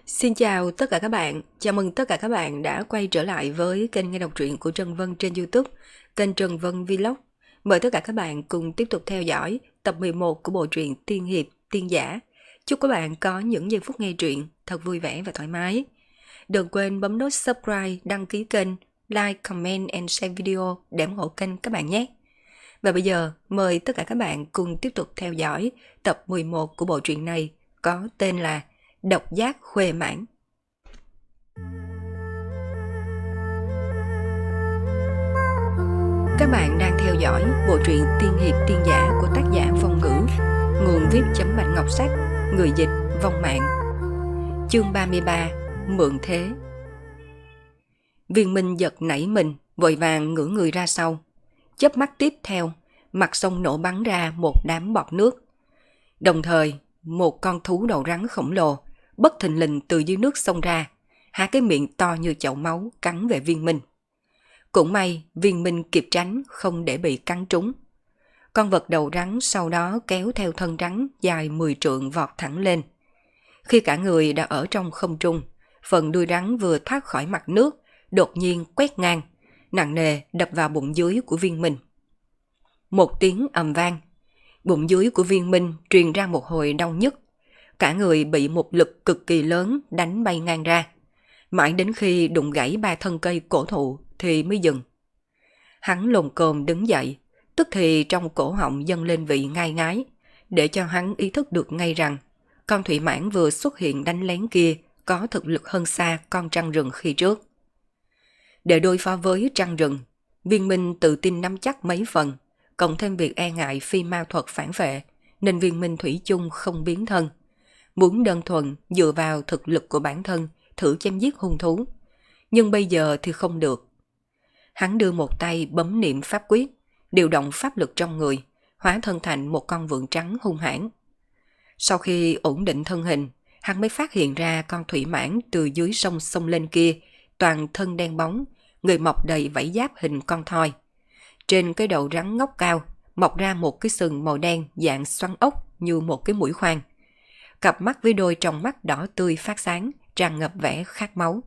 Xin chào tất cả các bạn, chào mừng tất cả các bạn đã quay trở lại với kênh nghe đọc truyện của Trần Vân trên YouTube, kênh Trần Vân Vlog. Mời tất cả các bạn cùng tiếp tục theo dõi tập 11 của bộ truyện Tiên Hiệp, Tiên Giả. Chúc các bạn có những giây phút nghe truyện thật vui vẻ và thoải mái. Đừng quên bấm nút subscribe, đăng ký kênh, like, comment and share video để ủng hộ kênh các bạn nhé. Và bây giờ mời tất cả các bạn cùng tiếp tục theo dõi tập 11 của bộ truyện này có tên là Độc Giác Khuê Mãn. Các bạn đang theo dõi bộ truyện Tiên Hiệp Tiên Giả của tác giả Phong Ngữ, nguồn viết.bạch ngọc sách, người dịch Vong Mạng. Chương 33, Mượn Thế. Viên Minh giật nảy mình, vội vàng ngửa người ra sau. Chớp mắt tiếp theo, mặt sông nổ bắn ra một đám bọt nước. Đồng thời, một con thú đầu rắn khổng lồ bất thình lình từ dưới nước xông ra, há cái miệng to như chậu máu cắn về Viên Minh. Cũng may Viên Minh kịp tránh không để bị cắn trúng. Con vật đầu rắn sau đó kéo theo thân rắn dài 10 trượng vọt thẳng lên. Khi cả người đã ở trong không trung, phần đuôi rắn vừa thoát khỏi mặt nước, đột nhiên quét ngang, nặng nề đập vào bụng dưới của Viên Minh. Một tiếng ầm vang, bụng dưới của Viên Minh truyền ra một hồi đau nhức. Cả người bị một lực cực kỳ lớn đánh bay ngang ra. Mãi đến khi đụng gãy 3 thân cây cổ thụ thì mới dừng. Hắn lồm cồm đứng dậy, tức thì trong cổ họng dâng lên vị ngai ngái, để cho hắn ý thức được ngay rằng con thủy mãng vừa xuất hiện đánh lén kia có thực lực hơn xa con trăng rừng khi trước. Để đối phó với trăng rừng, Viên Minh tự tin nắm chắc mấy phần, cộng thêm việc e ngại phi ma thuật phản vệ, nên Viên Minh thủy chung không biến thân. Muốn đơn thuần dựa vào thực lực của bản thân thử chém giết hung thú. Nhưng bây giờ thì không được. Hắn đưa một tay bấm niệm pháp quyết, điều động pháp lực trong người, hóa thân thành một con vượn trắng hung hãn. Sau khi ổn định thân hình, hắn mới phát hiện ra con thủy mãng từ dưới sông xông lên kia, toàn thân đen bóng, người mọc đầy vảy giáp hình con thoi. Trên cái đầu rắn ngóc cao, mọc ra một cái sừng màu đen dạng xoắn ốc như một cái mũi khoan. Cặp mắt với đôi tròng mắt đỏ tươi phát sáng, tràn ngập vẻ khát máu.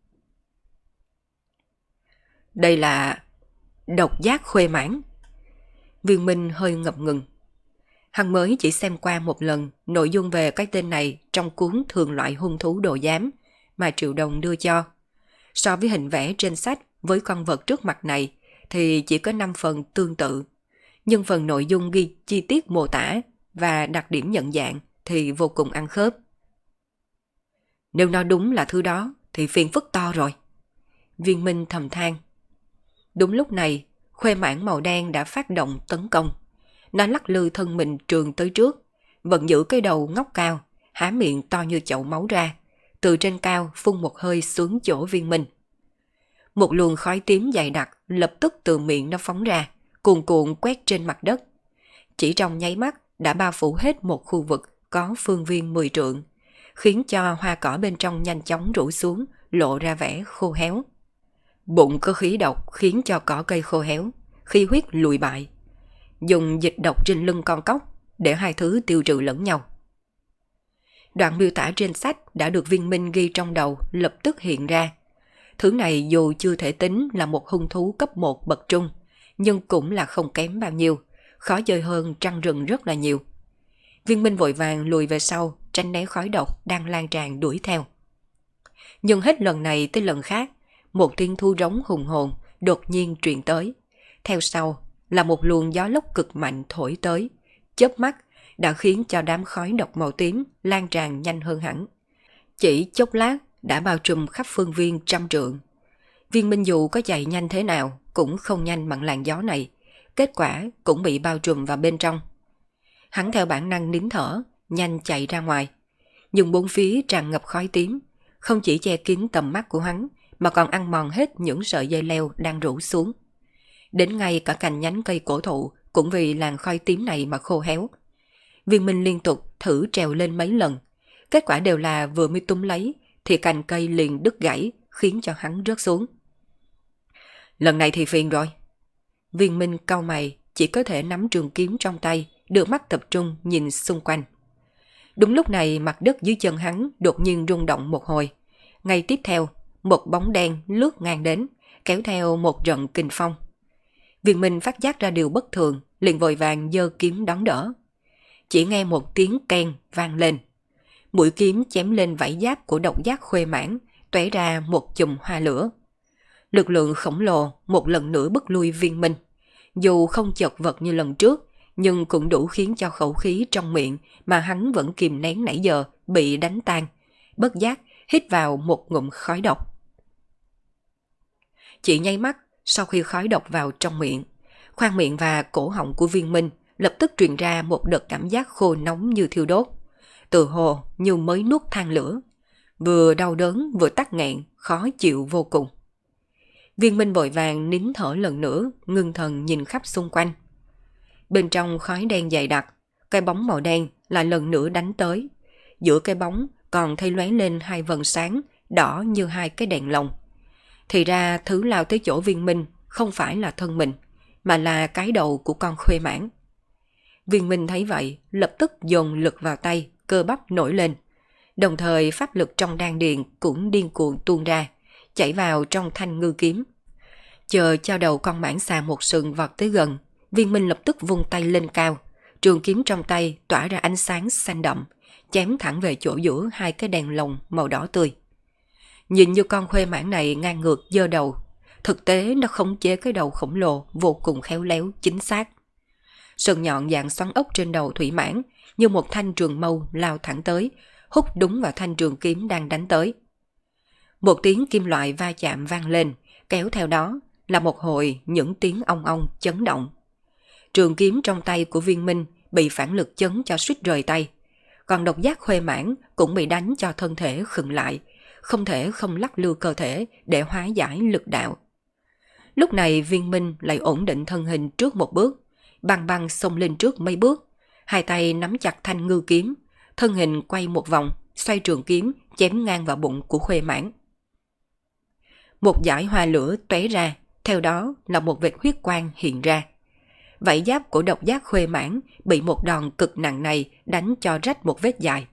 Đây là Độc Giác Khuê Mãn. Viên Minh hơi ngập ngừng. Hắn mới chỉ xem qua một lần nội dung về cái tên này trong cuốn Thường loại hung thú đồ giám mà Triệu Đồng đưa cho. So với hình vẽ trên sách với con vật trước mặt này thì chỉ có 5 phần tương tự. Nhưng phần nội dung ghi chi tiết mô tả và đặc điểm nhận dạng thì vô cùng ăn khớp. Nếu nó đúng là thứ đó thì phiền phức to rồi. Viên Minh thầm than. Đúng lúc này, Khuê Mãn màu đen đã phát động tấn công. Nó lắc lư thân mình trường tới trước, vẫn giữ cái đầu ngóc cao, há miệng to như chậu máu ra, từ trên cao phun một hơi xuống chỗ Viên Minh. Một luồng khói tím dày đặc lập tức từ miệng nó phóng ra, cuồn cuộn quét trên mặt đất. Chỉ trong nháy mắt đã bao phủ hết một khu vực có phương viên 10 trượng, khiến cho hoa cỏ bên trong nhanh chóng rũ xuống, lộ ra vẻ khô héo. Bụng có khí độc khiến cho cỏ cây khô héo, khí huyết lùi bại. Dùng dịch độc trên lưng con cóc để hai thứ tiêu trừ lẫn nhau. Đoạn miêu tả trên sách đã được Viên Minh ghi trong đầu lập tức hiện ra. Thứ này dù chưa thể tính là một hung thú cấp 1 bậc trung, nhưng cũng là không kém bao nhiêu, khó chơi hơn trăng rừng rất là nhiều. Viên Minh vội vàng lùi về sau, tránh né khói độc đang lan tràn đuổi theo. Nhưng hết lần này tới lần khác, một tiếng thu rống hùng hồn đột nhiên truyền tới. Theo sau là một luồng gió lốc cực mạnh thổi tới, chớp mắt đã khiến cho đám khói độc màu tím lan tràn nhanh hơn hẳn. Chỉ chốc lát đã bao trùm khắp phương viên trăm trượng. Viên Minh dù có chạy nhanh thế nào cũng không nhanh bằng làn gió này, kết quả cũng bị bao trùm vào bên trong. Hắn theo bản năng nín thở, nhanh chạy ra ngoài. Nhưng bốn phía tràn ngập khói tím, không chỉ che kín tầm mắt của hắn, mà còn ăn mòn hết những sợi dây leo đang rủ xuống. Đến ngay cả cành nhánh cây cổ thụ cũng vì làn khói tím này mà khô héo. Viên Minh liên tục thử trèo lên mấy lần, kết quả đều là vừa mới túm lấy thì cành cây liền đứt gãy, khiến cho hắn rớt xuống. Lần này thì phiền rồi. Viên Minh cau mày, chỉ có thể nắm trường kiếm trong tay, đưa mắt tập trung nhìn xung quanh. Đúng lúc này mặt đất dưới chân hắn đột nhiên rung động một hồi. Ngay tiếp theo, một bóng đen lướt ngang đến, kéo theo một trận kình phong. Viên Minh phát giác ra điều bất thường, liền vội vàng giơ kiếm đón đỡ. Chỉ nghe một tiếng keng vang lên. Mũi kiếm chém lên vảy giáp của độc giác Khuê Mãn, tóe ra một chùm hoa lửa. Lực lượng khổng lồ một lần nữa bức lui Viên Minh. Dù không chật vật như lần trước, nhưng cũng đủ khiến cho khẩu khí trong miệng mà hắn vẫn kìm nén nãy giờ bị đánh tan. Bất giác hít vào một ngụm khói độc. Chỉ nháy mắt, sau khi khói độc vào trong miệng, khoang miệng và cổ họng của Viên Minh lập tức truyền ra một đợt cảm giác khô nóng như thiêu đốt. Tự hồ như mới nuốt than lửa, vừa đau đớn vừa tắc nghẹn, khó chịu vô cùng. Viên Minh vội vàng nín thở lần nữa, ngưng thần nhìn khắp xung quanh. Bên trong khói đen dày đặc, cái bóng màu đen lại lần nữa đánh tới. Giữa cái bóng còn thấy lóe lên hai vầng sáng, đỏ như hai cái đèn lồng. Thì ra thứ lao tới chỗ Viên Minh không phải là thân mình, mà là cái đầu của con Khuê Mãn. Viên Minh thấy vậy, lập tức dồn lực vào tay, cơ bắp nổi lên. Đồng thời pháp lực trong đan điền cũng điên cuồng tuôn ra, chảy vào trong thanh ngư kiếm. Chờ cho đầu con mãng xà một sừng vọt tới gần, Viên Minh lập tức vung tay lên cao, trường kiếm trong tay tỏa ra ánh sáng xanh đậm, chém thẳng về chỗ giữa hai cái đèn lồng màu đỏ tươi. Nhìn như con Khuê Mãn này ngang ngược giơ đầu, thực tế nó khống chế cái đầu khổng lồ vô cùng khéo léo chính xác. Sừng nhọn dạng xoắn ốc trên đầu Thủy Mãn như một thanh trường mâu lao thẳng tới, hút đúng vào thanh trường kiếm đang đánh tới. Một tiếng kim loại va chạm vang lên, kéo theo đó là một hồi những tiếng ong ong chấn động. Trường kiếm trong tay của Viên Minh bị phản lực chấn cho suýt rời tay, còn độc giác Khuê Mãn cũng bị đánh cho thân thể khựng lại, không thể không lắc lư cơ thể để hóa giải lực đạo. Lúc này Viên Minh lại ổn định thân hình trước một bước, băng băng xông lên trước mấy bước, hai tay nắm chặt thanh ngư kiếm, thân hình quay một vòng, xoay trường kiếm chém ngang vào bụng của Khuê Mãn. Một dải hoa lửa tóe ra, theo đó là một vệt huyết quang hiện ra. Vảy giáp của độc giác Khuê Mãn bị một đòn cực nặng này đánh cho rách một vết dài.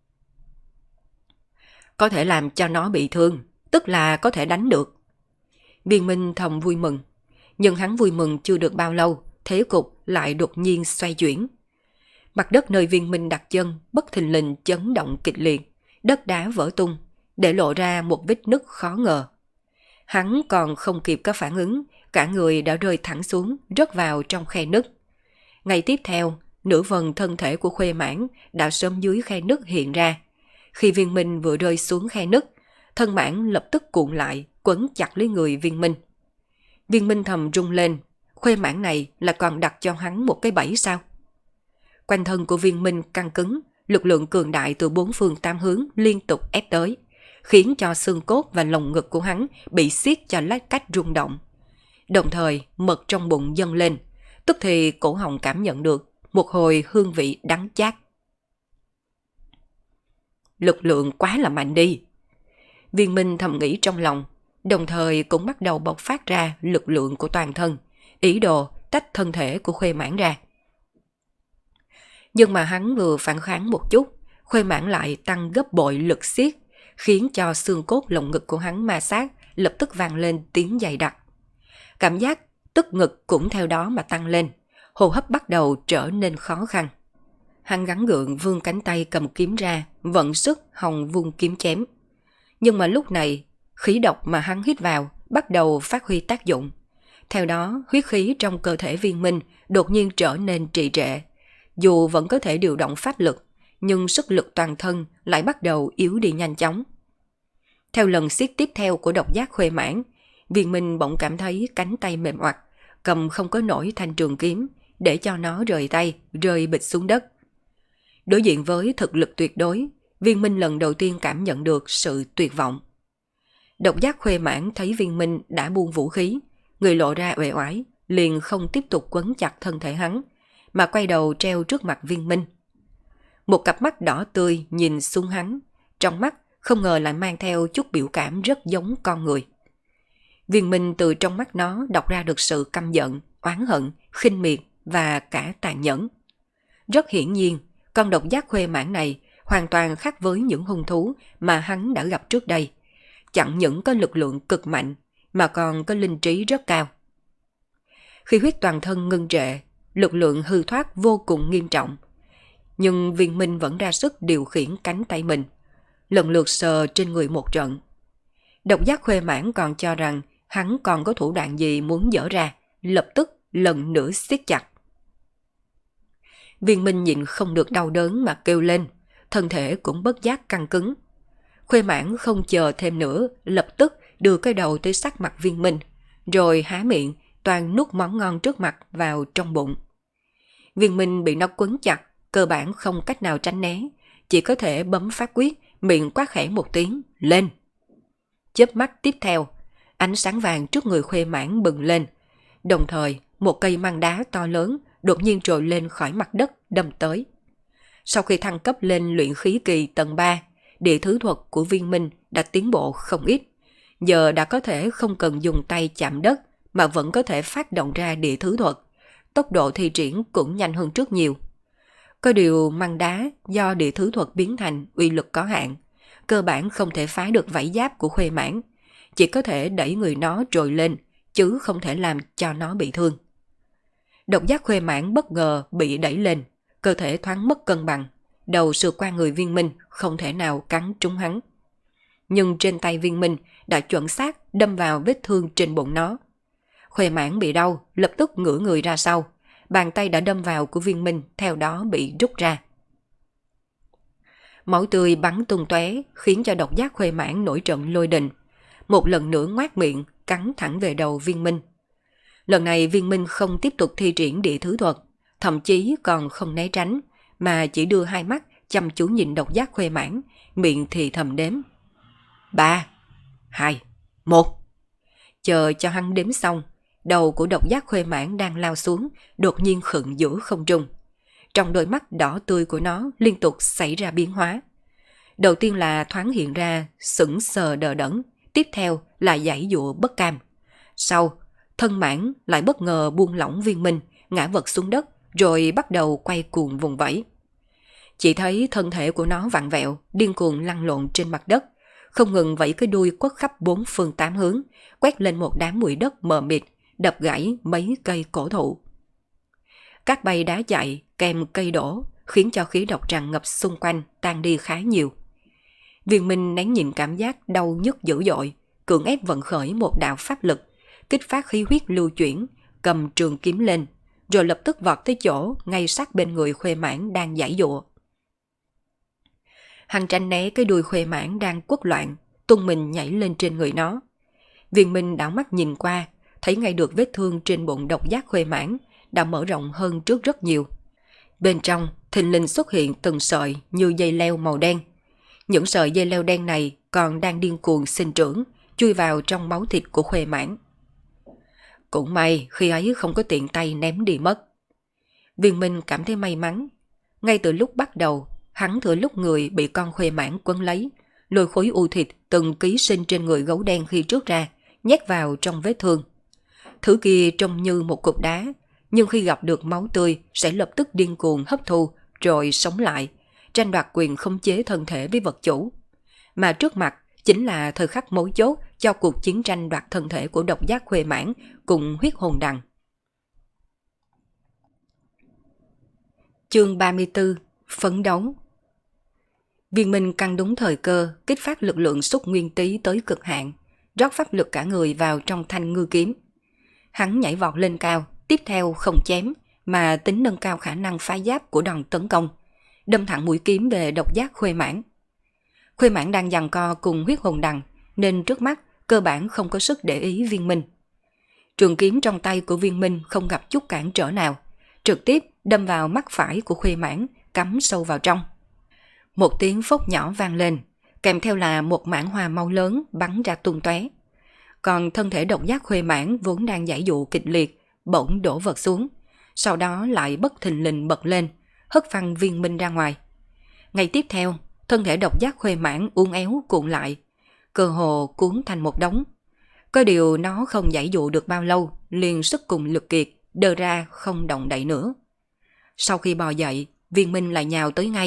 Có thể làm cho nó bị thương, tức là có thể đánh được. Viên Minh thầm vui mừng, nhưng hắn vui mừng chưa được bao lâu, thế cục lại đột nhiên xoay chuyển. Mặt đất nơi Viên Minh đặt chân bất thình lình chấn động kịch liệt, đất đá vỡ tung, để lộ ra một vết nứt khó ngờ. Hắn còn không kịp có phản ứng, cả người đã rơi thẳng xuống, rớt vào trong khe nứt. Ngay tiếp theo, nửa phần thân thể của Khuê Mãn đã sớm dưới khe nứt hiện ra. Khi Viên Minh vừa rơi xuống khe nứt, thân Mãn lập tức cuộn lại, quấn chặt lấy người Viên Minh. Viên Minh thầm rung lên, Khuê Mãn này là còn đặt cho hắn một cái bẫy sao? Quanh thân của Viên Minh căng cứng, lực lượng cường đại từ bốn phương tám hướng liên tục ép tới, khiến cho xương cốt và lồng ngực của hắn bị siết cho lách cách rung động. Đồng thời mật trong bụng dâng lên, tức thì cổ họng cảm nhận được một hồi hương vị đắng chát. Lực lượng quá là mạnh đi. Viên Minh thầm nghĩ trong lòng, đồng thời cũng bắt đầu bộc phát ra lực lượng của toàn thân, ý đồ tách thân thể của Khuê Mãn ra. Nhưng mà hắn vừa phản kháng một chút, Khuê Mãn lại tăng gấp bội lực siết, khiến cho xương cốt lồng ngực của hắn ma sát lập tức vang lên tiếng dày đặc. Cảm giác tức ngực cũng theo đó mà tăng lên, hô hấp bắt đầu trở nên khó khăn. Hắn gắng gượng vươn cánh tay cầm kiếm ra, vận sức hòng vung kiếm chém. Nhưng mà lúc này, khí độc mà hắn hít vào bắt đầu phát huy tác dụng. Theo đó, huyết khí trong cơ thể Viên Minh đột nhiên trở nên trì trệ. Dù vẫn có thể điều động pháp lực, nhưng sức lực toàn thân lại bắt đầu yếu đi nhanh chóng. Theo lần siết tiếp theo của độc giác Khuê Mãn, Viên Minh bỗng cảm thấy cánh tay mềm oặt, cầm không có nổi thanh trường kiếm, để cho nó rời tay, rơi bịch xuống đất. Đối diện với thực lực tuyệt đối, Viên Minh lần đầu tiên cảm nhận được sự tuyệt vọng. Độc giác Khuê Mãn thấy Viên Minh đã buông vũ khí, người lộ ra uể oải, liền không tiếp tục quấn chặt thân thể hắn, mà quay đầu treo trước mặt Viên Minh. Một cặp mắt đỏ tươi nhìn xuống hắn, trong mắt không ngờ lại mang theo chút biểu cảm rất giống con người. Viên Minh từ trong mắt nó đọc ra được sự căm giận, oán hận, khinh miệt và cả tàn nhẫn. Rất hiển nhiên, con độc giác Khuê Mãn này hoàn toàn khác với những hung thú mà hắn đã gặp trước đây. Chẳng những có lực lượng cực mạnh, mà còn có linh trí rất cao. Khí huyết toàn thân ngưng trệ, lực lượng hư thoát vô cùng nghiêm trọng. Nhưng Viên Minh vẫn ra sức điều khiển cánh tay mình, lần lượt sờ trên người một trận. Độc giác Khuê Mãn còn cho rằng hắn còn có thủ đoạn gì muốn dở ra, lập tức lần nữa siết chặt. Viên Minh nhịn không được đau đớn mà kêu lên, thân thể cũng bất giác căng cứng. Khuê Mãn không chờ thêm nữa, lập tức đưa cái đầu tới sát mặt Viên Minh, rồi há miệng toàn nuốt món ngon trước mặt vào trong bụng. Viên Minh bị nó quấn chặt, cơ bản không cách nào tránh né, chỉ có thể bấm pháp quyết, miệng quát khẽ một tiếng, lên. Chớp mắt tiếp theo, ánh sáng vàng trước người Khuê Mãn bừng lên, đồng thời một cây măng đá to lớn đột nhiên trồi lên khỏi mặt đất đâm tới. Sau khi thăng cấp lên luyện khí kỳ tầng 3, địa thứ thuật của Viên Minh đã tiến bộ không ít, giờ đã có thể không cần dùng tay chạm đất mà vẫn có thể phát động ra địa thứ thuật, tốc độ thi triển cũng nhanh hơn trước nhiều. Có điều măng đá do địa thứ thuật biến thành uy lực có hạn, cơ bản không thể phá được vảy giáp của Khuê Mãn, chỉ có thể đẩy người nó trồi lên, chứ không thể làm cho nó bị thương. Độc giác Khuê Mãn bất ngờ bị đẩy lên, cơ thể thoáng mất cân bằng, đầu sượt qua người Viên Minh, không thể nào cắn trúng hắn. Nhưng trên tay Viên Minh đã chuẩn xác đâm vào vết thương trên bụng nó. Khuê Mãn bị đau, lập tức ngửa người ra sau, bàn tay đã đâm vào của Viên Minh theo đó bị rút ra. Máu tươi bắn tung tóe khiến cho độc giác Khuê Mãn nổi trận lôi đình, một lần nữa ngoác miệng cắn thẳng về đầu Viên Minh. Lần này Viên Minh không tiếp tục thi triển địa thứ thuật, thậm chí còn không né tránh, mà chỉ đưa hai mắt chăm chú nhìn độc giác Khuê Mãn, miệng thì thầm đếm. 3, 2, 1. Chờ cho hắn đếm xong, đầu của độc giác Khuê Mãn đang lao xuống, đột nhiên khựng giữa không trung. Trong đôi mắt đỏ tươi của nó liên tục xảy ra biến hóa. Đầu tiên là thoáng hiện ra sững sờ đờ đẫn, tiếp theo là giãy giụa bất cam. Sau, thân mãn lại bất ngờ buông lỏng Viên Minh, ngã vật xuống đất, rồi bắt đầu quay cuồng vùng vẫy. Chỉ thấy thân thể của nó vặn vẹo, điên cuồng lăn lộn trên mặt đất, không ngừng vẫy cái đuôi quất khắp 4 phương 8 hướng, quét lên một đám bụi đất mờ mịt, đập gãy mấy cây cổ thụ. Các bay đá chạy kèm cây đổ khiến cho khí độc tràn ngập xung quanh tan đi khá nhiều. Viên Minh nén nhịn cảm giác đau nhức dữ dội, cưỡng ép vận khởi một đạo pháp lực, kích phát khí huyết lưu chuyển, cầm trường kiếm lên, rồi lập tức vọt tới chỗ ngay sát bên người Khuê Mãn đang giãy giụa. Hắn tránh né cái đuôi Khuê Mãn đang quất loạn, tung mình nhảy lên trên người nó. Viên Minh đảo mắt nhìn qua, thấy ngay được vết thương trên bụng độc giác Khuê Mãn đã mở rộng hơn trước rất nhiều. Bên trong thình lình xuất hiện từng sợi như dây leo màu đen. Những sợi dây leo đen này còn đang điên cuồng sinh trưởng, chui vào trong máu thịt của Khuê Mãn. Cũng may khi ấy không có tiện tay ném đi mất. Viên Minh cảm thấy may mắn. Ngay từ lúc bắt đầu, hắn thừa lúc người bị con Khuê Mãn quấn lấy, lôi khối u thịt từng ký sinh trên người gấu đen khi trước ra, nhét vào trong vết thương. Thứ kia trông như một cục đá, nhưng khi gặp được máu tươi sẽ lập tức điên cuồng hấp thu rồi sống lại, tranh đoạt quyền khống chế thân thể với vật chủ. Mà trước mặt chính là thời khắc mấu chốt cho cuộc chiến tranh đoạt thân thể của độc giác Khuê Mãn cùng huyết hồn đằng. Chương 34: Phấn đấu. Viên Minh căn đúng thời cơ, kích phát lực lượng xúc nguyên tý tới cực hạn, rót pháp lực cả người vào trong thanh ngư kiếm. Hắn nhảy vọt lên cao, tiếp theo không chém, mà tính nâng cao khả năng phá giáp của đòn tấn công, đâm thẳng mũi kiếm về độc giác Khuê Mãn. Khuê Mãn đang giằng co cùng huyết hồn đằng, nên trước mắt cơ bản không có sức để ý Viên Minh. Trường kiếm trong tay của Viên Minh không gặp chút cản trở nào, trực tiếp đâm vào mắt phải của Khuê Mãn, cắm sâu vào trong. Một tiếng phốc nhỏ vang lên, kèm theo là một mảng hoa máu lớn bắn ra tung tóe. Còn thân thể độc giác Khuê Mãn vốn đang giãy dụ kịch liệt, bỗng đổ vật xuống, sau đó lại bất thình lình bật lên, hất văng Viên Minh ra ngoài. Ngay tiếp theo, thân thể độc giác Khuê Mãn uốn éo cuộn lại, cơ hồ cuốn thành một đống. Có điều nó không giãy dụ được bao lâu, liền sức cùng lực kiệt, đơ ra không động đậy nữa. Sau khi bò dậy, Viên Minh lại nhào tới ngay,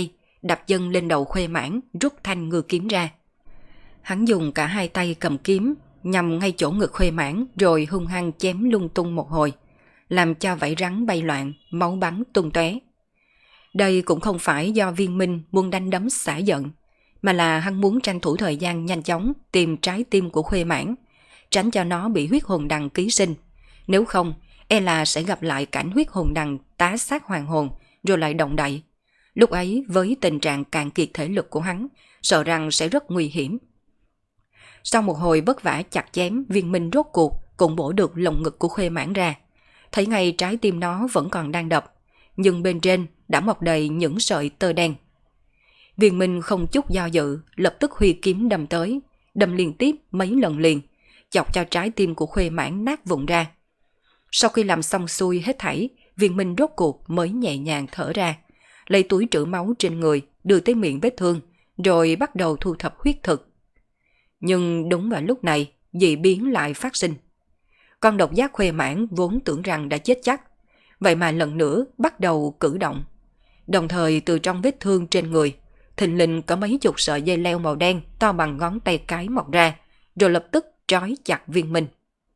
đập chân lên đầu Khuê Mãn, rút thanh ngư kiếm ra. Hắn dùng cả hai tay cầm kiếm, nhằm ngay chỗ ngực Khuê Mãn rồi hung hăng chém lung tung một hồi, làm cho vảy rắn bay loạn, máu bắn tung tóe. Đây cũng không phải do Viên Minh muốn đánh đấm xả giận, mà là hắn muốn tranh thủ thời gian nhanh chóng tìm trái tim của Khuê Mãn, tránh cho nó bị huyết hồn đằng ký sinh. Nếu không, e là sẽ gặp lại cảnh huyết hồn đằng tá xác hoàng hồn rồi lại động đậy. Lúc ấy với tình trạng cạn kiệt thể lực của hắn, sợ rằng sẽ rất nguy hiểm. Sau một hồi vất vả chặt chém, Viên Minh rốt cuộc cũng bổ được lồng ngực của Khuê Mãn ra. Thấy ngay trái tim nó vẫn còn đang đập, nhưng bên trên đã mọc đầy những sợi tơ đen. Viên Minh không chút do dự, lập tức huy kiếm đâm tới, đâm liên tiếp mấy lần liền, chọc cho trái tim của Khuê Mãn nát vụn ra. Sau khi làm xong xuôi hết thảy, Viên Minh rốt cuộc mới nhẹ nhàng thở ra, lấy túi trữ máu trên người đưa tới miệng vết thương, rồi bắt đầu thu thập huyết thực. Nhưng đúng vào lúc này, dị biến lại phát sinh. Con độc giác Khuê Mãn vốn tưởng rằng đã chết chắc, vậy mà lần nữa bắt đầu cử động. Đồng thời từ trong vết thương trên người, thình lình có mấy chục sợi dây leo màu đen to bằng ngón tay cái mọc ra, rồi lập tức trói chặt Viên Minh.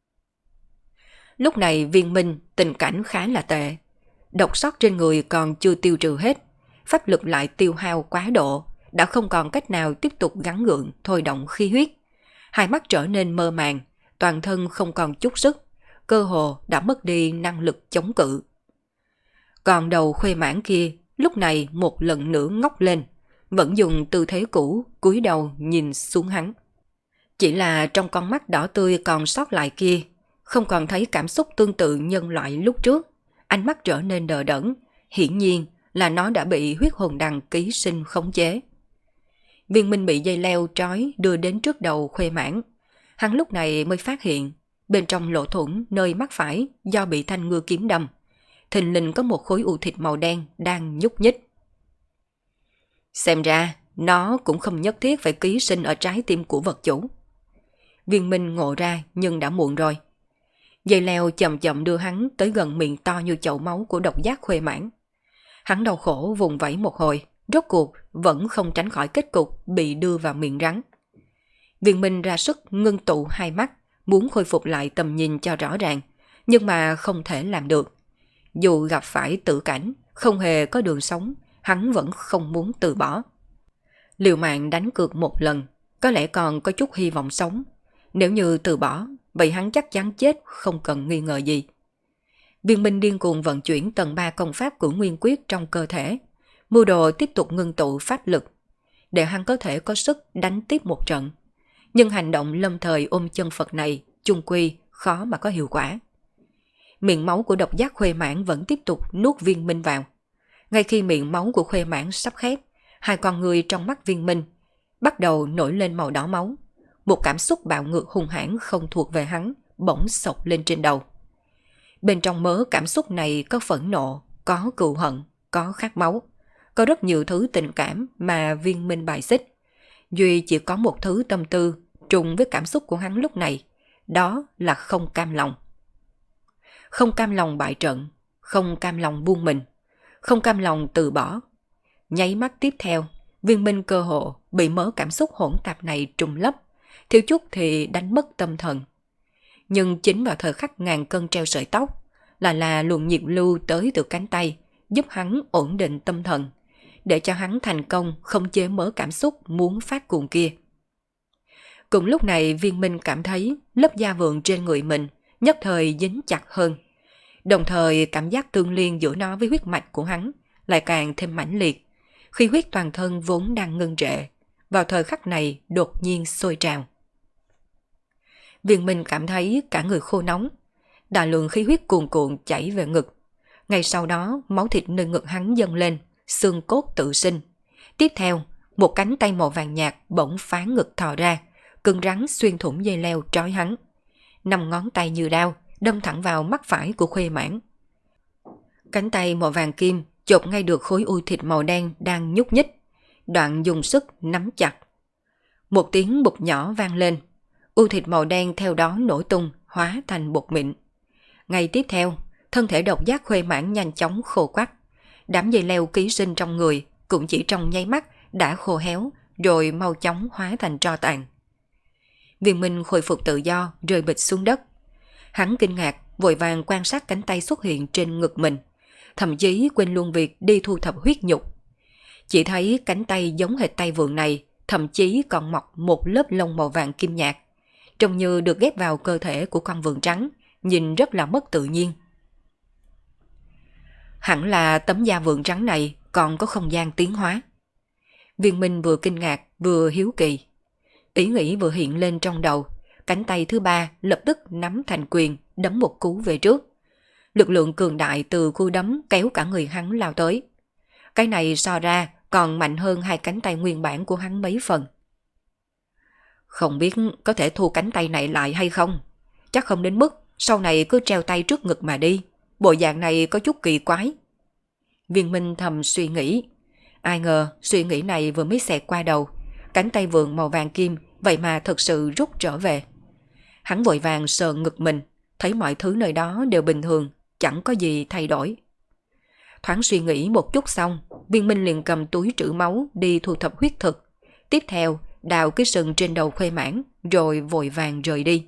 Lúc này Viên Minh tình cảnh khá là tệ. Độc sót trên người còn chưa tiêu trừ hết, pháp lực lại tiêu hao quá độ, đã không còn cách nào tiếp tục gắng gượng thôi động khí huyết. Hai mắt trở nên mơ màng, toàn thân không còn chút sức, cơ hồ đã mất đi năng lực chống cự. Còn đầu Khuê Mãn kia lúc này một lần nữa ngóc lên, vẫn dùng tư thế cũ cúi đầu nhìn xuống hắn. Chỉ là trong con mắt đỏ tươi còn sót lại kia, không còn thấy cảm xúc tương tự nhân loại lúc trước, ánh mắt trở nên đờ đẫn, hiển nhiên là nó đã bị huyết hồn đằng ký sinh khống chế. Viên Minh bị dây leo trói đưa đến trước đầu Khuê Mãn. Hắn lúc này mới phát hiện, bên trong lỗ thủng nơi mắt phải do bị thanh ngư kiếm đâm, thình lình có một khối u thịt màu đen đang nhúc nhích. Xem ra, nó cũng không nhất thiết phải ký sinh ở trái tim của vật chủ. Viên Minh ngộ ra nhưng đã muộn rồi. Dây leo chậm chậm đưa hắn tới gần miệng to như chậu máu của độc giác Khuê Mãn. Hắn đau khổ vùng vẫy một hồi, rốt cuộc vẫn không tránh khỏi kết cục bị đưa vào miệng rắn. Viên Minh ra sức ngưng tụ hai mắt, muốn khôi phục lại tầm nhìn cho rõ ràng, nhưng mà không thể làm được. Dù gặp phải tử cảnh, không hề có đường sống, hắn vẫn không muốn từ bỏ. Liều mạng đánh cược một lần, có lẽ còn có chút hy vọng sống. Nếu như từ bỏ, vậy hắn chắc chắn chết không cần nghi ngờ gì. Viên Minh điên cuồng vận chuyển tầng 3 công pháp của Nguyên Quyết trong cơ thể, mưu đồ tiếp tục ngưng tụ pháp lực, để hắn có thể có sức đánh tiếp một trận. Nhưng hành động lâm thời ôm chân Phật này chung quy khó mà có hiệu quả. Miệng máu của độc giác Khuê Mãn vẫn tiếp tục nuốt Viên Minh vào. Ngay khi miệng máu của Khuê Mãn sắp khép, hai con người trong mắt Viên Minh bắt đầu nổi lên màu đỏ máu. Một cảm xúc bạo ngược hung hãn không thuộc về hắn bỗng sộc lên trên đầu. Bên trong mớ cảm xúc này có phẫn nộ, có cừu hận, có khát máu, có rất nhiều thứ tình cảm mà Viên Minh bài xích. Duy chỉ có một thứ tâm tư trùng với cảm xúc của hắn lúc này, đó là không cam lòng. Không cam lòng bại trận, không cam lòng buông mình, không cam lòng từ bỏ. Nháy mắt tiếp theo, Viên Minh cơ hồ bị mớ cảm xúc hỗn tạp này trùng lấp, thiếu chút thì đánh mất tâm thần. Nhưng chính vào thời khắc ngàn cân treo sợi tóc là luồng nhiệt lưu tới từ cánh tay giúp hắn ổn định tâm thần, để cho hắn thành công khống chế mớ cảm xúc muốn phát cuồng kia. Cùng lúc này Viên Minh cảm thấy lớp da vượng trên người mình nhất thời dính chặt hơn, đồng thời cảm giác tương liên giữa nó với huyết mạch của hắn lại càng thêm mãnh liệt, khi huyết toàn thân vốn đang ngưng trệ, vào thời khắc này đột nhiên sôi trào. Viên Minh cảm thấy cả người khô nóng, đại lượng khí huyết cuồn cuộn chảy về ngực. Ngay sau đó máu thịt nơi ngực hắn dâng lên, xương cốt tự sinh. Tiếp theo, một cánh tay màu vàng nhạt bỗng phá ngực thò ra, cứng rắn xuyên thủng dây leo trói hắn. 5 ngón tay như đao đâm thẳng vào mắt phải của Khuê Mãn. Cánh tay màu vàng kim chộp ngay được khối u thịt màu đen đang nhúc nhích, đoạn dùng sức nắm chặt. Một tiếng bụp nhỏ vang lên, u thịt màu đen theo đó nổ tung, hóa thành bột mịn. Ngay tiếp theo, thân thể độc giác Khuê Mãn nhanh chóng khô quắt, đám dây leo ký sinh trong người cũng chỉ trong nháy mắt đã khô héo rồi mau chóng hóa thành tro tàn. Viên Minh khôi phục tự do rơi bịch xuống đất. Hắn kinh ngạc vội vàng quan sát cánh tay xuất hiện trên ngực mình, thậm chí quên luôn việc đi thu thập huyết nhục. Chỉ thấy cánh tay giống hệt tay vượn này thậm chí còn mọc một lớp lông màu vàng kim nhạt, trông như được ghép vào cơ thể của con vượn trắng, nhìn rất là mất tự nhiên. Hẳn là tấm da vượn trắng này còn có không gian tiến hóa. Viên Minh vừa kinh ngạc vừa hiếu kỳ. Ý nghĩ vừa hiện lên trong đầu, cánh tay thứ ba lập tức nắm thành quyền đấm một cú về trước. Lực lượng cường đại từ cú đấm kéo cả người hắn lao tới. Cái này so ra còn mạnh hơn hai cánh tay nguyên bản của hắn mấy phần. Không biết có thể thu cánh tay này lại hay không? Chắc không đến mức sau này cứ treo tay trước ngực mà đi. Bộ dạng này có chút kỳ quái. Viên Minh thầm suy nghĩ. Ai ngờ suy nghĩ này vừa mới xẹt qua đầu, cánh tay vượn màu vàng kim vậy mà thật sự rút trở về. Hắn vội vàng sờ ngực mình, thấy mọi thứ nơi đó đều bình thường, chẳng có gì thay đổi. Thoáng suy nghĩ một chút xong, Viên Minh liền cầm túi trữ máu đi thu thập huyết thực. Tiếp theo đào cái sừng trên đầu Khuê Mãn rồi vội vàng rời đi.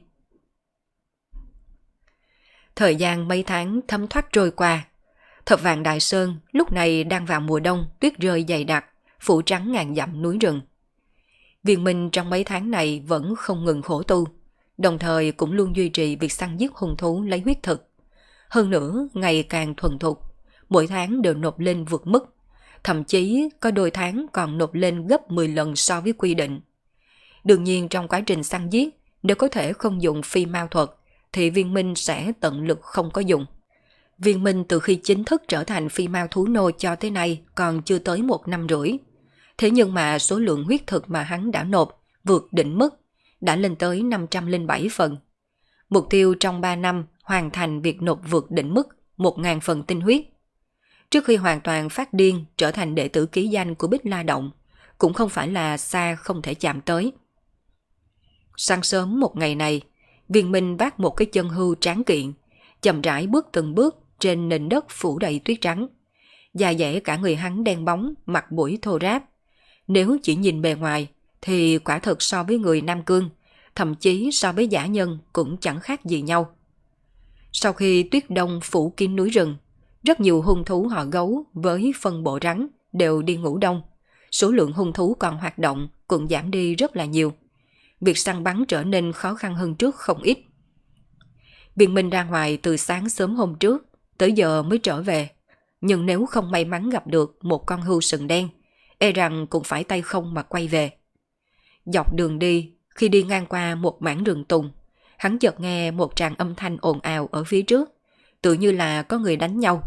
Thời gian mấy tháng thấm thoát trôi qua. Thập Vạn Đại Sơn lúc này đang vào mùa đông, tuyết rơi dày đặc, phủ trắng ngàn dặm núi rừng. Viên Minh trong mấy tháng này vẫn không ngừng khổ tu, đồng thời cũng luôn duy trì việc săn giết hung thú lấy huyết thực. Hơn nữa, ngày càng thuần thục, mỗi tháng đều nộp lên vượt mức, thậm chí có đôi tháng còn nộp lên gấp 10 lần so với quy định. Đương nhiên trong quá trình săn giết, nếu có thể không dùng phi mao thuật, thì Viên Minh sẽ tận lực không có dùng. Viên Minh từ khi chính thức trở thành phi mao thú nô cho tới nay còn chưa tới 1 năm rưỡi. Thế nhưng mà số lượng huyết thực mà hắn đã nộp vượt đỉnh mức, đã lên tới 507 phần. Mục tiêu trong 3 năm hoàn thành việc nộp vượt đỉnh mức 1.000 phần tinh huyết. Trước khi hoàn toàn phát điên trở thành đệ tử ký danh của Bích La Động, cũng không phải là xa không thể chạm tới. Sáng sớm một ngày này, Viên Minh vác một cái chân hươu tráng kiện, chậm rãi bước từng bước trên nền đất phủ đầy tuyết trắng. Da dẻ cả người hắn đen bóng, mặt mũi thô ráp. Nếu chỉ nhìn bề ngoài thì quả thực so với người Nam Cương, thậm chí so với dã nhân cũng chẳng khác gì nhau. Sau khi tuyết đông phủ kín núi rừng, rất nhiều hung thú họ gấu với phân bộ rắn đều đi ngủ đông. Số lượng hung thú còn hoạt động cũng giảm đi rất là nhiều. Việc săn bắn trở nên khó khăn hơn trước không ít. Viên Minh ra ngoài từ sáng sớm hôm trước, tới giờ mới trở về. Nhưng nếu không may mắn gặp được một con hươu sừng đen, e rằng cũng phải tay không mà quay về. Dọc đường đi, khi đi ngang qua một mảng rừng tùng, hắn chợt nghe một tràng âm thanh ồn ào ở phía trước, tự như là có người đánh nhau.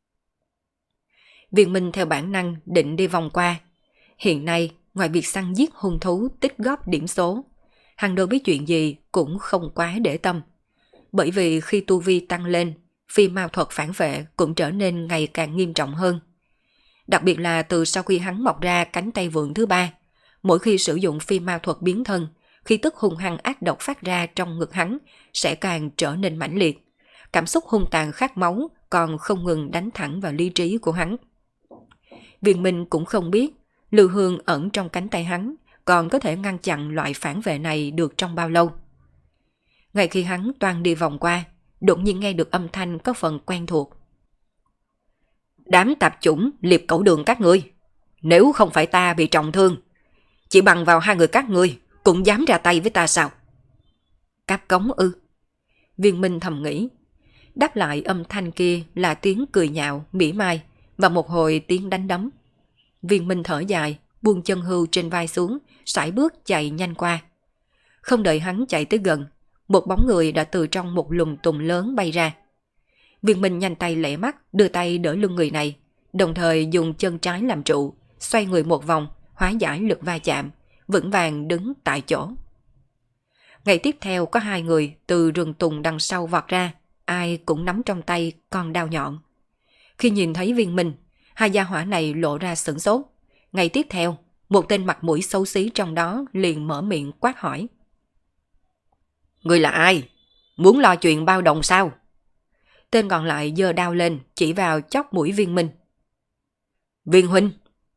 Viên Minh theo bản năng định đi vòng qua. Hiện nay, ngoài việc săn giết hung thú tích góp điểm số, hắn đối với chuyện gì cũng không quá để tâm. Bởi vì khi tu vi tăng lên, phi mao thuật phản vệ cũng trở nên ngày càng nghiêm trọng hơn. Đặc biệt là từ sau khi hắn mọc ra cánh tay vượn thứ ba, mỗi khi sử dụng phi mao thuật biến thân, khí tức hung hăng ác độc phát ra trong ngực hắn sẽ càng trở nên mãnh liệt. Cảm xúc hung tàn khát máu còn không ngừng đánh thẳng vào lý trí của hắn. Viên Minh cũng không biết Lưu Hương ẩn trong cánh tay hắn còn có thể ngăn chặn loại phản vệ này được trong bao lâu. Ngay khi hắn toan đi vòng qua, đột nhiên nghe được âm thanh có phần quen thuộc. Đám tạp chủng liệp cẩu đường các ngươi, nếu không phải ta bị trọng thương, chỉ bằng vào hai người các ngươi cũng dám ra tay với ta sao? Cáp cống ư? Viên Minh thầm nghĩ. Đáp lại âm thanh kia là tiếng cười nhạo, mỉa mai và một hồi tiếng đánh đấm. Viên Minh thở dài, buông chân hươu trên vai xuống, sải bước chạy nhanh qua. Không đợi hắn chạy tới gần, một bóng người đã từ trong một lùm tùng lớn bay ra. Viên Minh nhanh tay lẹ mắt đưa tay đỡ lưng người này, đồng thời dùng chân trái làm trụ, xoay người một vòng, hóa giải lực va chạm, vững vàng đứng tại chỗ. Ngày tiếp theo có hai người từ rừng tùng đằng sau vọt ra, ai cũng nắm trong tay con đao nhọn. Khi nhìn thấy Viên Minh, hai gia hỏa này lộ ra sửng sốt. Ngày tiếp theo, một tên mặt mũi xấu xí trong đó liền mở miệng quát hỏi. Người là ai? Muốn lo chuyện bao đồng sao? Tên còn lại giơ đao lên chỉ vào chóc mũi Viên Minh. Viên huynh!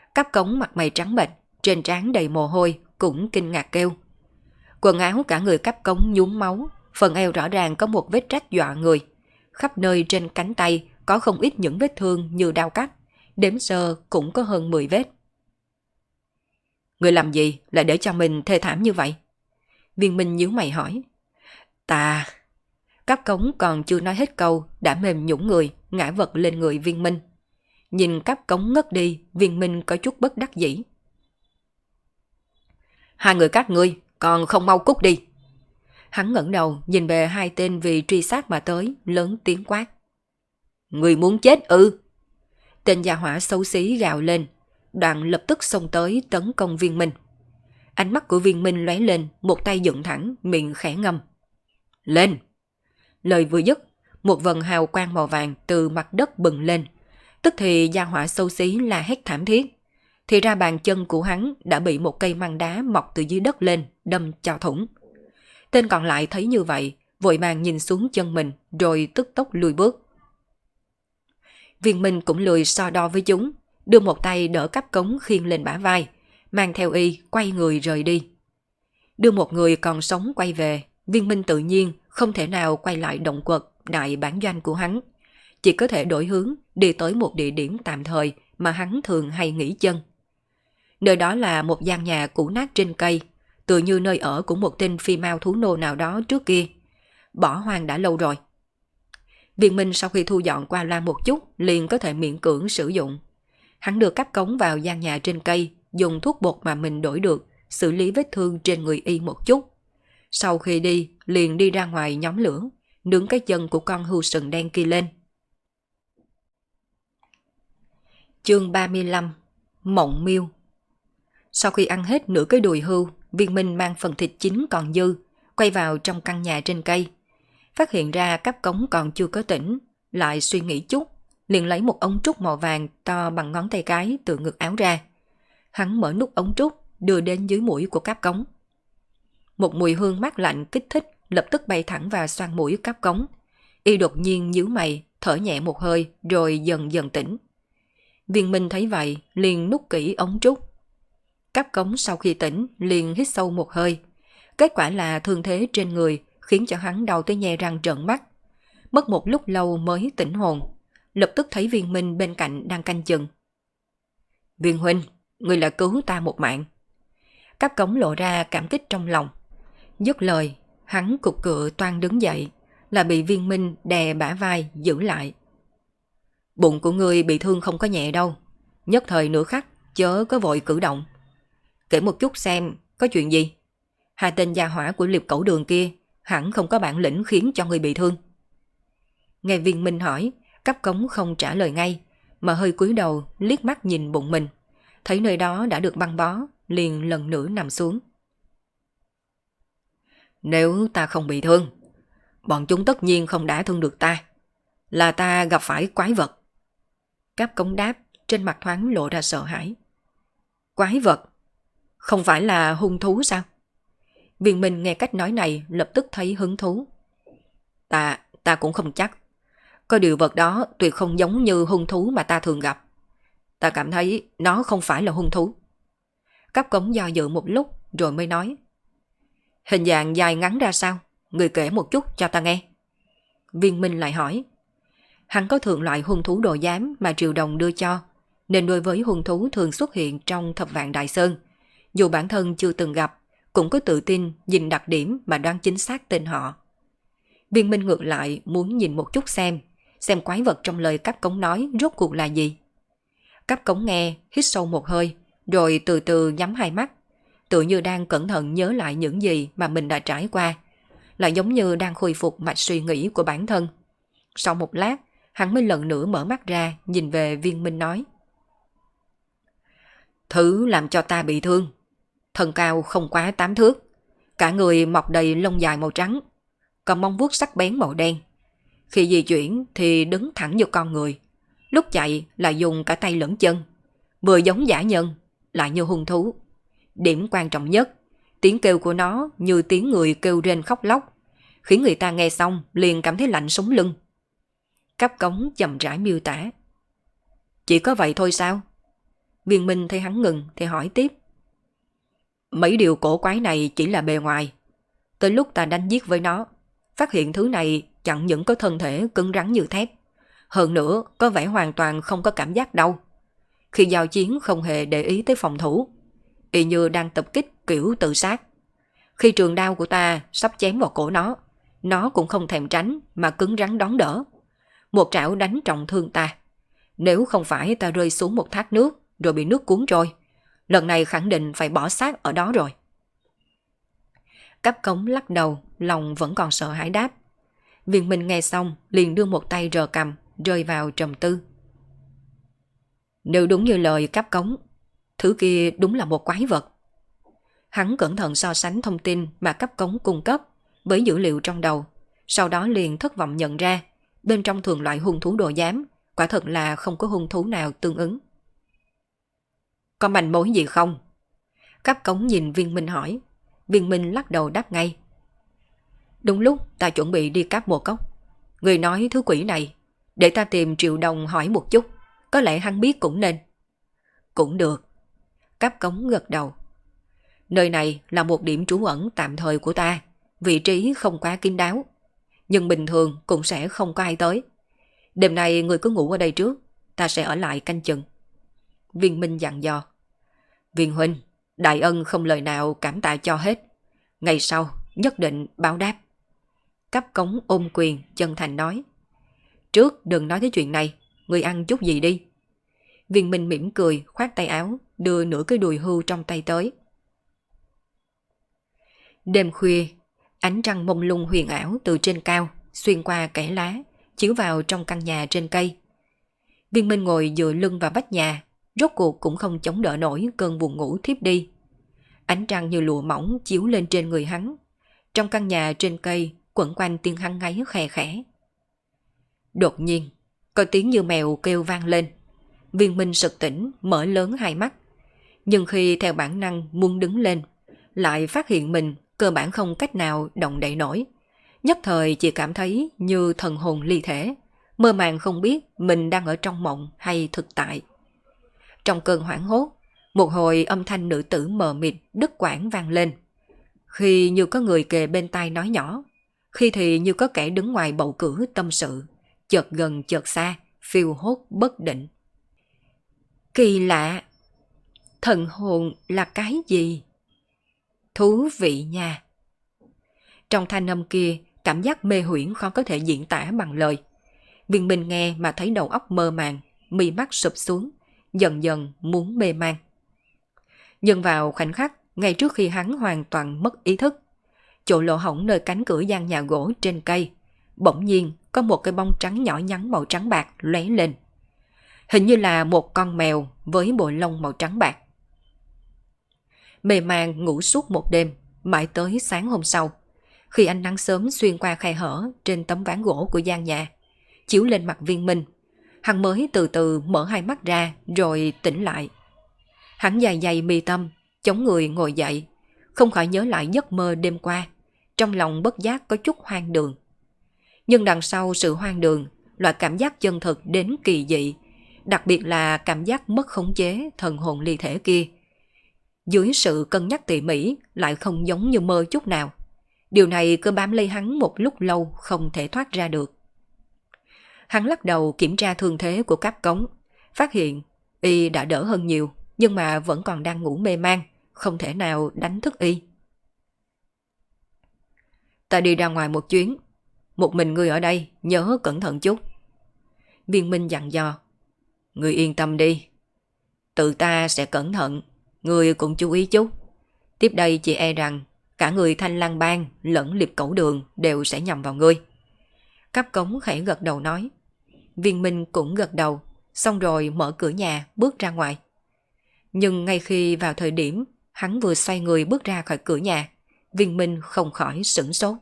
Cáp cống mặt mày trắng bệch, trên trán đầy mồ hôi, cũng kinh ngạc kêu. Quần áo cả người cáp cống nhuốm máu, phần eo rõ ràng có một vết rách dọa người. Khắp nơi trên cánh tay có không ít những vết thương như đao cắt, đếm sơ cũng có hơn 10 vết. Người làm gì lại để cho mình thê thảm như vậy? Viên Minh nhíu mày hỏi. Ta... Cáp cống còn chưa nói hết câu đã mềm nhũn người, ngã vật lên người Viên Minh. Nhìn cáp cống ngất đi, Viên Minh có chút bất đắc dĩ. Hai người các ngươi còn không mau cút đi. Hắn ngẩng đầu nhìn về hai tên vì truy sát mà tới, lớn tiếng quát. Người muốn chết ư? Tên gia hỏa xấu xí gào lên, đoạn lập tức xông tới tấn công Viên Minh. Ánh mắt của Viên Minh lóe lên, một tay dựng thẳng, miệng khẽ ngâm. Lên! Lời vừa dứt, một vần hào quang màu vàng từ mặt đất bừng lên. Tức thì gia hỏa xấu xí la hét thảm thiết. Thì ra bàn chân của hắn đã bị một cây măng đá mọc từ dưới đất lên, đâm cho thủng. Tên còn lại thấy như vậy, vội vàng nhìn xuống chân mình, rồi tức tốc lùi bước. Viên Minh cũng lười so đo với chúng, đưa một tay đỡ cáp cống khiêng lên bả vai, mang theo y quay người rời đi. Đưa một người còn sống quay về, Viên Minh tự nhiên không thể nào quay lại động quật đại bản doanh của hắn, chỉ có thể đổi hướng đi tới một địa điểm tạm thời mà hắn thường hay nghỉ chân. Nơi đó là một gian nhà cũ nát trên cây, tựa như nơi ở của một tên phi mao thú nô nào đó trước kia, bỏ hoang đã lâu rồi. Viên Minh sau khi thu dọn qua loa một chút liền có thể miễn cưỡng sử dụng. Hắn đưa cáp cống vào gian nhà trên cây, dùng thuốc bột mà mình đổi được, xử lý vết thương trên người y một chút. Sau khi đi, liền đi ra ngoài nhóm lửa, nướng cái chân của con hươu sừng đen kia lên. Chương 35 Mộng Miêu. Sau khi ăn hết nửa cái đùi hươu, Viên Minh mang phần thịt chín còn dư, quay vào trong căn nhà trên cây. Phát hiện ra cáp cống còn chưa có tỉnh, lại suy nghĩ chút, liền lấy một ống trúc màu vàng to bằng ngón tay cái từ ngực áo ra. Hắn mở nút ống trúc, đưa đến dưới mũi của cáp cống. Một mùi hương mát lạnh kích thích lập tức bay thẳng vào xoang mũi cáp cống. Y đột nhiên nhíu mày, thở nhẹ một hơi rồi dần dần tỉnh. Viên Minh thấy vậy, liền nút kỹ ống trúc. Cáp cống sau khi tỉnh liền hít sâu một hơi. Kết quả là thương thế trên người khiến cho hắn đau tới nhe răng trợn mắt. Mất một lúc lâu mới tỉnh hồn, lập tức thấy Viên Minh bên cạnh đang canh chừng. Viên huynh, người là cứu ta một mạng. Cáp cống lộ ra cảm kích trong lòng. Dứt lời, hắn cục cựa toan đứng dậy, là bị Viên Minh đè bả vai giữ lại. Bụng của ngươi bị thương không có nhẹ đâu, nhất thời nửa khắc chớ có vội cử động. Kể một chút xem có chuyện gì. Hai tên gia hỏa của Liệp Cẩu Đường kia hẳn không có bản lĩnh khiến cho ngươi bị thương. Nghe Viên Minh hỏi, cáp cống không trả lời ngay, mà hơi cúi đầu liếc mắt nhìn bụng mình, thấy nơi đó đã được băng bó, liền lần nữa nằm xuống. Nếu ta không bị thương, bọn chúng tất nhiên không đã thương được ta. Là ta gặp phải quái vật. Cáp cống đáp, trên mặt thoáng lộ ra sợ hãi. Quái vật? Không phải là hung thú sao? Viên Minh nghe cách nói này lập tức thấy hứng thú. Ta cũng không chắc. Có điều vật đó tuyệt không giống như hung thú mà ta thường gặp. Ta cảm thấy nó không phải là hung thú. Cáp cống do dự một lúc rồi mới nói. Hình dạng dài ngắn ra sao? Người kể một chút cho ta nghe. Viên Minh lại hỏi. Hắn có thượng loại hung thú đồ giám mà triều đồng đưa cho, nên đối với hung thú thường xuất hiện trong Thập Vạn Đại Sơn, dù bản thân chưa từng gặp, cũng có tự tin nhìn đặc điểm mà đoán chính xác tên họ. Viên Minh ngược lại muốn nhìn một chút xem quái vật trong lời cáp cống nói rốt cuộc là gì. Cáp cống nghe, hít sâu một hơi, rồi từ từ nhắm hai mắt, tự như đang cẩn thận nhớ lại những gì mà mình đã trải qua, lại giống như đang khôi phục mạch suy nghĩ của bản thân. Sau một lát, hắn mới lần nữa mở mắt ra, nhìn về Viên Minh nói. Thứ làm cho ta bị thương, thân cao không quá 8 thước, cả người mọc đầy lông dài màu trắng, còn móng vuốt sắc bén màu đen. Khi di chuyển thì đứng thẳng như con người, lúc chạy lại dùng cả tay lẫn chân, vừa giống dã nhân, lại như hung thú. Điểm quan trọng nhất, tiếng kêu của nó như tiếng người kêu rên khóc lóc, khiến người ta nghe xong liền cảm thấy lạnh sống lưng. Cáp cống chậm rãi miêu tả. Chỉ có vậy thôi sao? Viên Minh thấy hắn ngừng thì hỏi tiếp. Mấy điều cổ quái này chỉ là bề ngoài. Tới lúc ta đánh giết với nó, phát hiện thứ này chẳng những có thân thể cứng rắn như thép, hơn nữa có vẻ hoàn toàn không có cảm giác đau. Khi giao chiến không hề để ý tới phòng thủ, y như đang tập kích kiểu tự sát. Khi trường đao của ta sắp chém vào cổ nó cũng không thèm tránh mà cứng rắn đón đỡ. Một trảo đánh trọng thương ta. Nếu không phải ta rơi xuống một thác nước rồi bị nước cuốn trôi, lần này khẳng định phải bỏ xác ở đó rồi. Cáp Cống lắc đầu, lòng vẫn còn sợ hãi đáp. Viên Minh nghe xong liền đưa một tay rờ cằm, rơi vào trầm tư. Nếu đúng như lời Cáp Cống, thứ kia đúng là một quái vật. Hắn cẩn thận so sánh thông tin mà Cáp Cống cung cấp với dữ liệu trong đầu, sau đó liền thất vọng nhận ra bên trong thường loại hung thú đồ giám quả thật là không có hung thú nào tương ứng. Có manh mối gì không? Cáp Cống nhìn Viên Minh hỏi. Viên Minh lắc đầu đáp ngay. Đúng lúc ta chuẩn bị đi cáp Mộ Cốc, người nói thứ quỷ này, để ta tìm Triệu Đồng hỏi một chút, có lẽ hắn biết cũng nên. Cũng được. Cáp Cống gật đầu. Nơi này là một điểm trú ẩn tạm thời của ta, vị trí không quá kín đáo, nhưng bình thường cũng sẽ không có ai tới. Đêm nay người cứ ngủ ở đây trước, ta sẽ ở lại canh chừng. Viên Minh dặn dò. Viên huynh, đại ân không lời nào cảm tạ cho hết. Ngày sau nhất định báo đáp. Cáp Cống ôm quyền chân thành nói. Trước đừng nói tới chuyện này, người ăn chút gì đi. Viên Minh mỉm cười khoát tay áo, đưa nửa cái đùi hưu trong tay tới. Đêm khuya, ánh trăng mông lung huyền ảo từ trên cao xuyên qua kẽ lá, chiếu vào trong căn nhà trên cây. Viên Minh ngồi dựa lưng vào vách nhà, rốt cuộc cũng không chống đỡ nổi cơn buồn ngủ thiếp đi. Ánh trăng như lụa mỏng chiếu lên trên người hắn. Trong căn nhà trên cây quẩn quanh tiếng hắn ngáy khè khẽ. Đột nhiên, có tiếng như mèo kêu vang lên. Viên Minh sực tỉnh, mở lớn hai mắt. Nhưng khi theo bản năng muốn đứng lên, lại phát hiện mình cơ bản không cách nào động đậy nổi. Nhất thời chỉ cảm thấy như thần hồn ly thể, mơ màng không biết mình đang ở trong mộng hay thực tại. Trong cơn hoảng hốt, một hồi âm thanh nữ tử mờ mịt đứt quãng vang lên. Khi như có người kề bên tai nói nhỏ, khi thì như có kẻ đứng ngoài bầu cửa tâm sự, chợt gần chợt xa, phiêu hốt bất định. Kỳ lạ, thần hồn là cái gì? Thú vị nha. Trong thanh âm kia, cảm giác mê huyễn khó có thể diễn tả bằng lời. Viên Minh nghe mà thấy đầu óc mơ màng, mi mắt sụp xuống, dần dần muốn mê man. Nhưng vào khoảnh khắc, ngay trước khi hắn hoàn toàn mất ý thức, chỗ lỗ hổng nơi cánh cửa gian nhà gỗ trên cây, bỗng nhiên có một cái bóng trắng nhỏ nhắn màu trắng bạc lóe lên. Hình như là một con mèo với bộ lông màu trắng bạc. Mê man ngủ suốt một đêm, mãi tới sáng hôm sau, khi ánh nắng sớm xuyên qua khe hở trên tấm ván gỗ của gian nhà, chiếu lên mặt Viên Minh, hắn mới từ từ mở hai mắt ra rồi tỉnh lại. Hắn dài dày mi tâm, chống người ngồi dậy, không khỏi nhớ lại giấc mơ đêm qua, trong lòng bất giác có chút hoang đường. Nhưng đằng sau sự hoang đường, loại cảm giác chân thực đến kỳ dị, đặc biệt là cảm giác mất khống chế thần hồn ly thể kia. Dưới sự cân nhắc tỉ mỉ lại không giống như mơ chút nào. Điều này cứ bám lấy hắn một lúc lâu không thể thoát ra được. Hắn lắc đầu kiểm tra thương thế của Cáp Cống, phát hiện y đã đỡ hơn nhiều, nhưng mà vẫn còn đang ngủ mê man, không thể nào đánh thức y. Ta đi ra ngoài một chuyến, một mình ngươi ở đây, nhớ cẩn thận chút. Viên Minh dặn dò. Ngươi yên tâm đi, tự ta sẽ cẩn thận, ngươi cũng chú ý chút. Tiếp đây chị e rằng cả người Thanh Lang Bang lẫn Liệp Cẩu Đường đều sẽ nhầm vào ngươi. Cáp Cống khẽ gật đầu nói. Viên Minh cũng gật đầu, xong rồi mở cửa nhà bước ra ngoài. Nhưng ngay khi vào thời điểm hắn vừa xoay người bước ra khỏi cửa nhà, Viên Minh không khỏi sửng sốt.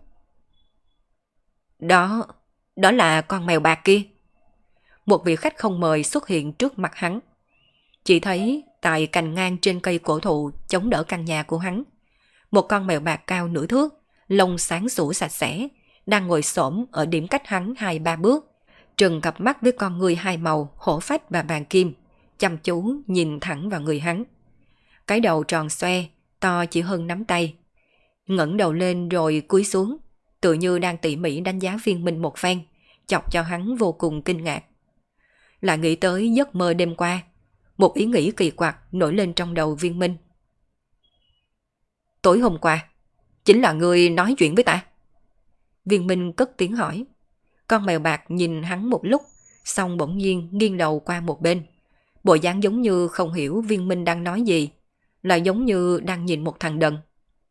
Đó là con mèo bạc kia. Một vị khách không mời xuất hiện trước mặt hắn. Chỉ thấy tại cành ngang trên cây cổ thụ chống đỡ căn nhà của hắn, một con mèo bạc cao nửa thước, lông sáng sủa sạch sẽ, đang ngồi xổm ở điểm cách hắn 2-3 bước, trừng cặp mắt với con người hai màu hổ phách và vàng kim, chăm chú nhìn thẳng vào người hắn. Cái đầu tròn xoe, to chỉ hơn nắm tay. Ngẩng đầu lên rồi cúi xuống, tự như đang tỉ mỉ đánh giá Viên Minh một phen, chọc cho hắn vô cùng kinh ngạc. Lại nghĩ tới giấc mơ đêm qua, một ý nghĩ kỳ quặc nổi lên trong đầu Viên Minh. Tối hôm qua, chính là ngươi nói chuyện với ta? Viên Minh cất tiếng hỏi. Con mèo bạc nhìn hắn một lúc, xong bỗng nhiên nghiêng đầu qua một bên. Bộ dáng giống như không hiểu Viên Minh đang nói gì, lại giống như đang nhìn một thằng đần.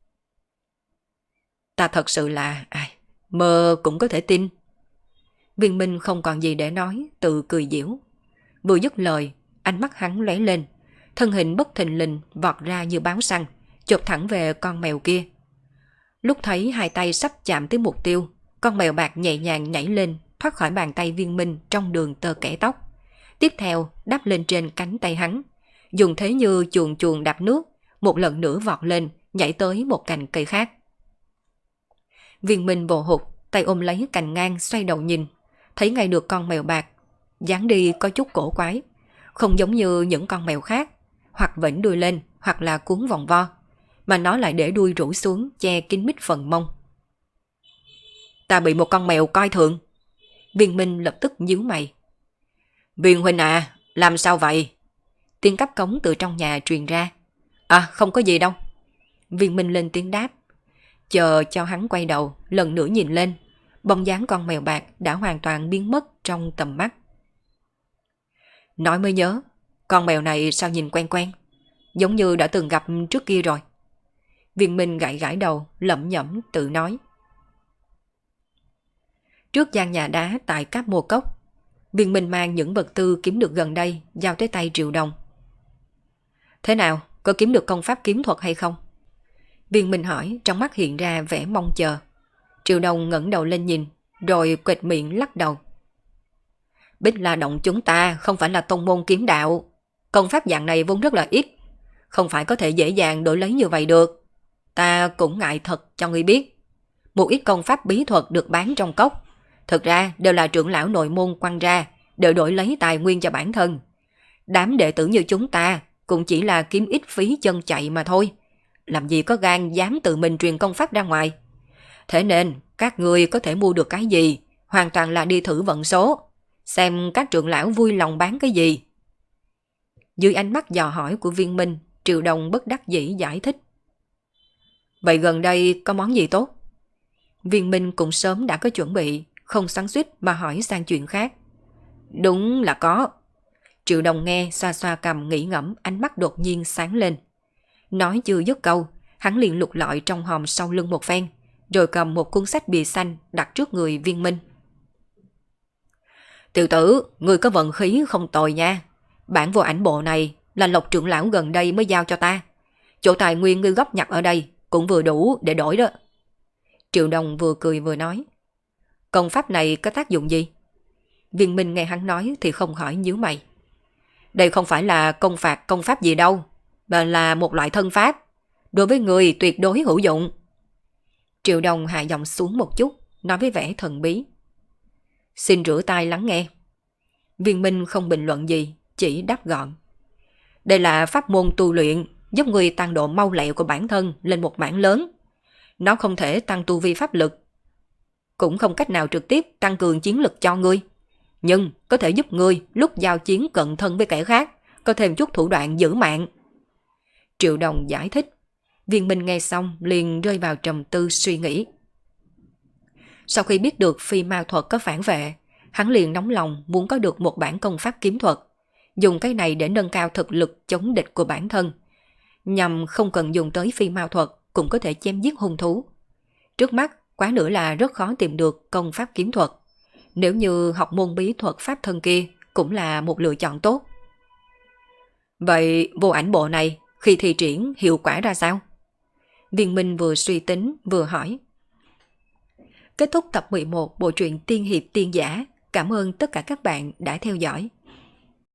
Ta thật sự là mơ cũng có thể tin. Viên Minh không còn gì để nói, tự cười giễu. Vừa dứt lời, ánh mắt hắn lóe lên, thân hình bất thình lình vọt ra như báo săn, chộp thẳng về con mèo kia. Lúc thấy hai tay sắp chạm tới mục tiêu, con mèo bạc nhẹ nhàng nhảy lên, thoát khỏi bàn tay Viên Minh trong đường tơ kẽ tóc. Tiếp theo đáp lên trên cánh tay hắn, dùng thế như chuồn chuồn đạp nước, một lần nữa vọt lên, nhảy tới một cành cây khác. Viên Minh bồ hụt, tay ôm lấy cành ngang xoay đầu nhìn, thấy ngay được con mèo bạc, dáng đi có chút cổ quái, không giống như những con mèo khác, hoặc vểnh đuôi lên, hoặc là cuốn vòng vo, mà nó lại để đuôi rũ xuống che kín mít phần mông. Ta bị một con mèo coi thường. Viên Minh lập tức nhíu mày. Viên huynh à, làm sao vậy? Tiếng cắp cống từ trong nhà truyền ra. Không có gì đâu. Viên Minh lên tiếng đáp. Chờ cho hắn quay đầu, lần nữa nhìn lên, bóng dáng con mèo bạc đã hoàn toàn biến mất trong tầm mắt. Nói mới nhớ, con mèo này sao nhìn quen quen, giống như đã từng gặp trước kia rồi. Viên Minh gãi gãi đầu, lẩm nhẩm tự nói. Trước gian nhà đá tại Cáp Mô Cốc, Viên Minh mang những vật tư kiếm được gần đây giao tới tay Triệu Đồng. Thế nào, có kiếm được công pháp kiếm thuật hay không? Viên Minh hỏi, trong mắt hiện ra vẻ mong chờ. Triệu Đồng ngẩng đầu lên nhìn, rồi quệt miệng lắc đầu. Bích La Động chúng ta không phải là tông môn kiếm đạo, công pháp dạng này vốn rất là ít, không phải có thể dễ dàng đổi lấy như vậy được. Ta cũng ngại thật cho ngươi biết, một ít công pháp bí thuật được bán trong cốc, thực ra đều là trưởng lão nội môn quăng ra, để đổi lấy tài nguyên cho bản thân. Đám đệ tử như chúng ta cũng chỉ là kiếm ít phí chân chạy mà thôi, làm gì có gan dám tự mình truyền công pháp ra ngoài. Thế nên các ngươi có thể mua được cái gì, hoàn toàn là đi thử vận số, xem các trưởng lão vui lòng bán cái gì. Dưới ánh mắt dò hỏi của Viên Minh, Triệu Đồng bất đắc dĩ giải thích. Vậy gần đây có món gì tốt? Viên Minh cũng sớm đã có chuẩn bị, không xoắn xuýt mà hỏi sang chuyện khác. Đúng là có. Triệu Đồng nghe xoa xoa cằm nghĩ ngẫm, ánh mắt đột nhiên sáng lên. Nói chưa dứt câu, hắn liền lục lọi trong hòm sau lưng một phen, rồi cầm một cuốn sách bìa xanh đặt trước người Viên Minh. Tiểu tử, ngươi có vận khí không tồi nha. Bản vô ảnh bộ này là Lộc trưởng lão gần đây mới giao cho ta. Chỗ tài nguyên ngươi góp nhặt ở đây cũng vừa đủ để đổi đó. Triệu Đồng vừa cười vừa nói. Công pháp này có tác dụng gì? Viên Minh nghe hắn nói thì không khỏi nhíu mày. Đây không phải là công pháp gì đâu, mà là một loại thân pháp. Đối với người tuyệt đối hữu dụng. Triệu Đồng hạ giọng xuống một chút, nói với vẻ thần bí. Xin rửa tai lắng nghe. Viên Minh không bình luận gì, chỉ đáp gọn. Đây là pháp môn tu luyện, giúp người tăng độ mau lẹ của bản thân lên một mảng lớn. Nó không thể tăng tu vi pháp lực, cũng không cách nào trực tiếp tăng cường chiến lực cho ngươi, nhưng có thể giúp ngươi lúc giao chiến cận thân với kẻ khác có thêm chút thủ đoạn giữ mạng. Triệu Đồng giải thích. Viên Minh nghe xong liền rơi vào trầm tư suy nghĩ. Sau khi biết được phi ma thuật có phản vệ, hắn liền nóng lòng muốn có được một bản công pháp kiếm thuật, dùng cái này để nâng cao thực lực chống địch của bản thân, nhằm không cần dùng tới phi ma thuật cũng có thể chém giết hung thú. Trước mắt quá nữa là rất khó tìm được công pháp kiếm thuật, nếu như học môn bí thuật pháp thân kia cũng là một lựa chọn tốt. Vậy vô ảnh bộ này khi thi triển hiệu quả ra sao? Viên Minh vừa suy tính vừa hỏi. Kết thúc tập 11 bộ truyện Tiên Hiệp Tiên Giả. Cảm ơn tất cả các bạn đã theo dõi.